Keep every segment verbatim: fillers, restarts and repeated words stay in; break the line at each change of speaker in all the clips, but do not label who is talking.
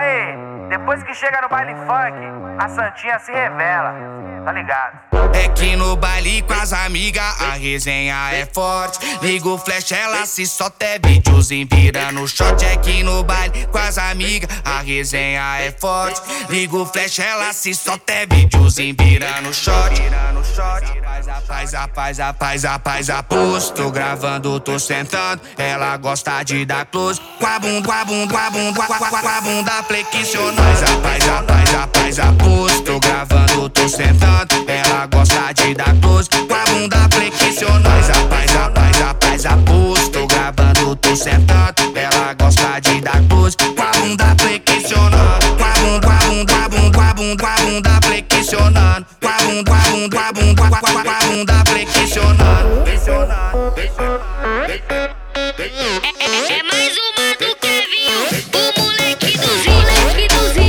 Aí, depois que chega no baile funk, a santinha se revela, tá ligado?
É que no baile com as amigas a resenha é forte. Liga o flash, ela se solta, é videozinho vira no shot. É que no baile com as amigas a resenha é forte. Liga o flash, ela se solta, é videozinho vira no shot. Rapaz, rapaz, rapaz, rapaz, rapaz, rapaz, tô gravando, tô sentando. Ela gosta de dar close com a bunda, com a bunda, com a bunda, com a bunda flexionando. Rapaz, rapaz, rapaz, rapaz, tô gravando, tô sentando. Ela gosta de dar close com a bunda flexionando. Rapaz, rapaz, rapaz, rapaz, tô gravando, tô sentando. Ela gosta de dar close com a bunda flexionando. Com a bunda, com a bunda, com a bunda, com a bunda, com a bunda flexionando. Com a bunda, com a bunda, com a bunda, com a com a bunda flexionando.
É mais uma do Kevin, o moleque do Zi, moleque do Zi.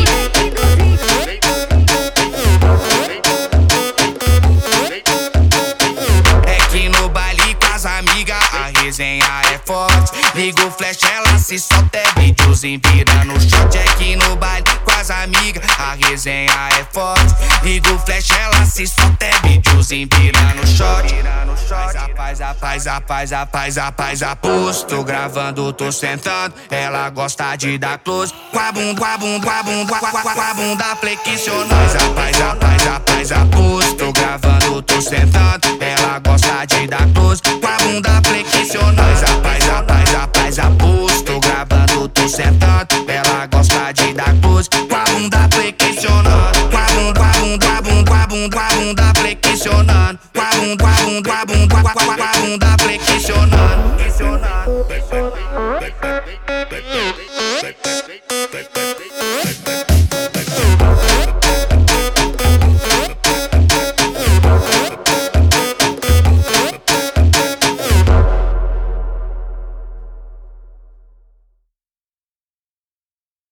É que no baile com as amigas a resenha é forte. Liga o flash, ela se solta, é videozinho vira no shot. É que no baile com as amigas a resenha é forte. Liga o flash, ela se solta, é videozinho vira no shot. Rapaz, rapaz, rapaz, rapaz, rapaz, rapaz, tô gravando, tô sentando. Ela gosta de dar close com a bunda, com a bunda, com a bunda, com a com a bunda flexionando. Rapaz, rapaz, rapaz, rapaz, tô gravando, tô sentando. Ela gosta de dar close com a bunda flexionando. Rapaz, rapaz, rapaz, rapaz, tô gravando, tô sentando. Ela gosta de dar close com a bunda flexionando. Com a bunda, com a bunda, com a bunda, com a bunda, com a bunda flexionando. Com a bunda, com a bunda, com a bunda, com a com a bunda flexionando.
É